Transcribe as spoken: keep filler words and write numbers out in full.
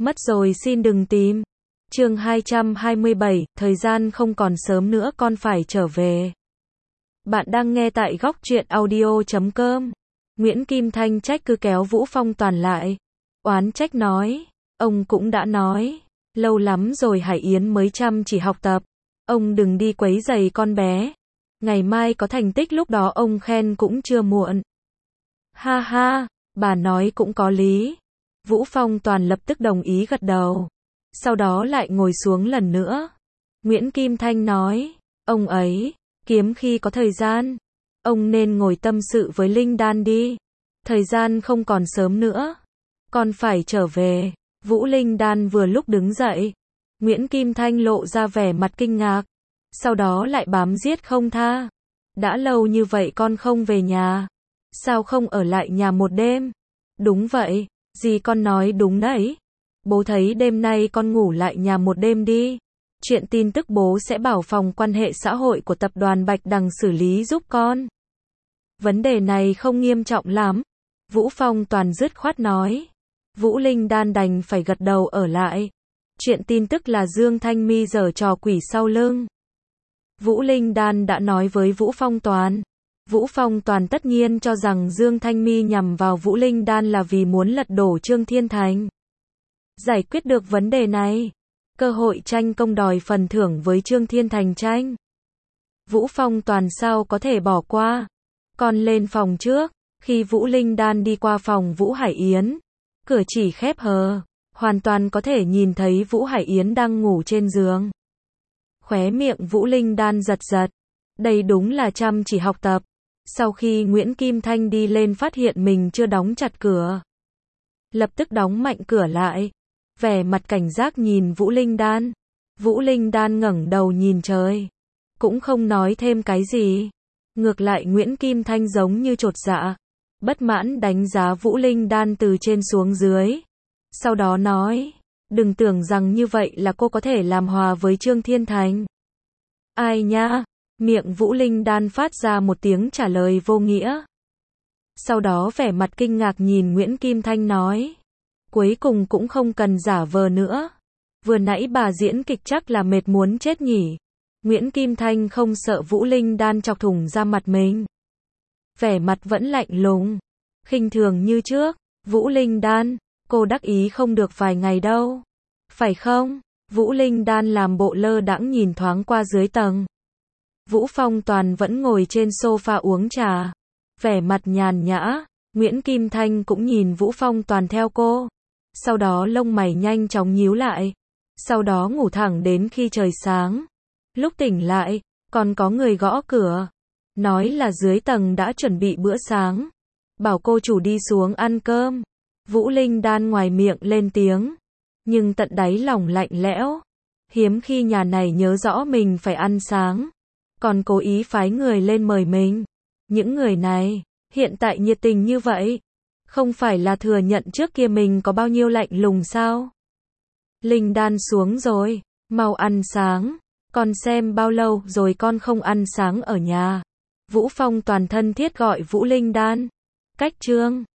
Mất rồi xin đừng tìm. Chương hai trăm hai mươi bảy, thời gian không còn sớm nữa con phải trở về. Bạn đang nghe tại góc truyện audio chấm com. Nguyễn Kim Thanh trách cứ kéo Vũ Phong Toàn lại. Oán trách nói, ông cũng đã nói, lâu lắm rồi Hải Yến mới chăm chỉ học tập. Ông đừng đi quấy rầy con bé. Ngày mai có thành tích lúc đó ông khen cũng chưa muộn. Ha ha, bà nói cũng có lý. Vũ Phong Toàn lập tức đồng ý gật đầu. Sau đó lại ngồi xuống lần nữa. Nguyễn Kim Thanh nói, ông ấy, kiếm khi có thời gian. Ông nên ngồi tâm sự với Linh Đan đi. Thời gian không còn sớm nữa. Con phải trở về. Vũ Linh Đan vừa lúc đứng dậy. Nguyễn Kim Thanh lộ ra vẻ mặt kinh ngạc. Sau đó lại bám giết không tha. Đã lâu như vậy con không về nhà. Sao không ở lại nhà một đêm? Đúng vậy, dì con nói đúng đấy. Bố thấy đêm nay con ngủ lại nhà một đêm đi. Chuyện tin tức bố sẽ bảo phòng quan hệ xã hội của tập đoàn Bạch Đằng xử lý giúp con. Vấn đề này không nghiêm trọng lắm. Vũ Phong Toàn dứt khoát nói. Vũ Linh Đan đành phải gật đầu ở lại. Chuyện tin tức là Dương Thanh My giở trò quỷ sau lưng. Vũ Linh Đan đã nói với Vũ Phong Toàn. Vũ Phong Toàn tất nhiên cho rằng Dương Thanh My nhằm vào Vũ Linh Đan là vì muốn lật đổ Trương Thiên Thành. Giải quyết được vấn đề này, cơ hội tranh công đòi phần thưởng với Trương Thiên Thành tranh. Vũ Phong Toàn sao có thể bỏ qua. Con lên phòng trước. Khi Vũ Linh Đan đi qua phòng Vũ Hải Yến, cửa chỉ khép hờ, hoàn toàn có thể nhìn thấy Vũ Hải Yến đang ngủ trên giường. Khóe miệng Vũ Linh Đan giật giật. Đây đúng là chăm chỉ học tập. Sau khi Nguyễn Kim Thanh đi lên phát hiện mình chưa đóng chặt cửa, lập tức đóng mạnh cửa lại. Vẻ mặt cảnh giác nhìn Vũ Linh Đan. Vũ Linh Đan ngẩng đầu nhìn trời, cũng không nói thêm cái gì. Ngược lại Nguyễn Kim Thanh giống như chột dạ, bất mãn đánh giá Vũ Linh Đan từ trên xuống dưới. Sau đó nói, đừng tưởng rằng như vậy là cô có thể làm hòa với Trương Thiên Thành. Ai nha? Miệng Vũ Linh Đan phát ra một tiếng trả lời vô nghĩa. Sau đó vẻ mặt kinh ngạc nhìn Nguyễn Kim Thanh nói. Cuối cùng cũng không cần giả vờ nữa. Vừa nãy bà diễn kịch chắc là mệt muốn chết nhỉ. Nguyễn Kim Thanh không sợ Vũ Linh Đan chọc thủng ra mặt mình. Vẻ mặt vẫn lạnh lùng, khinh thường như trước. Vũ Linh Đan, cô đắc ý không được vài ngày đâu. Phải không? Vũ Linh Đan làm bộ lơ đãng nhìn thoáng qua dưới tầng. Vũ Phong Toàn vẫn ngồi trên sofa uống trà. Vẻ mặt nhàn nhã. Nguyễn Kim Thanh cũng nhìn Vũ Phong Toàn theo cô. Sau đó lông mày nhanh chóng nhíu lại. Sau đó ngủ thẳng đến khi trời sáng. Lúc tỉnh lại, còn có người gõ cửa. Nói là dưới tầng đã chuẩn bị bữa sáng. Bảo cô chủ đi xuống ăn cơm. Vũ Linh Đan ngoài miệng lên tiếng. Nhưng tận đáy lòng lạnh lẽo. Hiếm khi nhà này nhớ rõ mình phải ăn sáng. Còn cố ý phái người lên mời mình. Những người này, hiện tại nhiệt tình như vậy. Không phải là thừa nhận trước kia mình có bao nhiêu lạnh lùng sao? Linh Đan xuống rồi, mau ăn sáng. Con xem bao lâu rồi con không ăn sáng ở nhà. Vũ Phong Toàn thân thiết gọi Vũ Linh Đan. Cách chương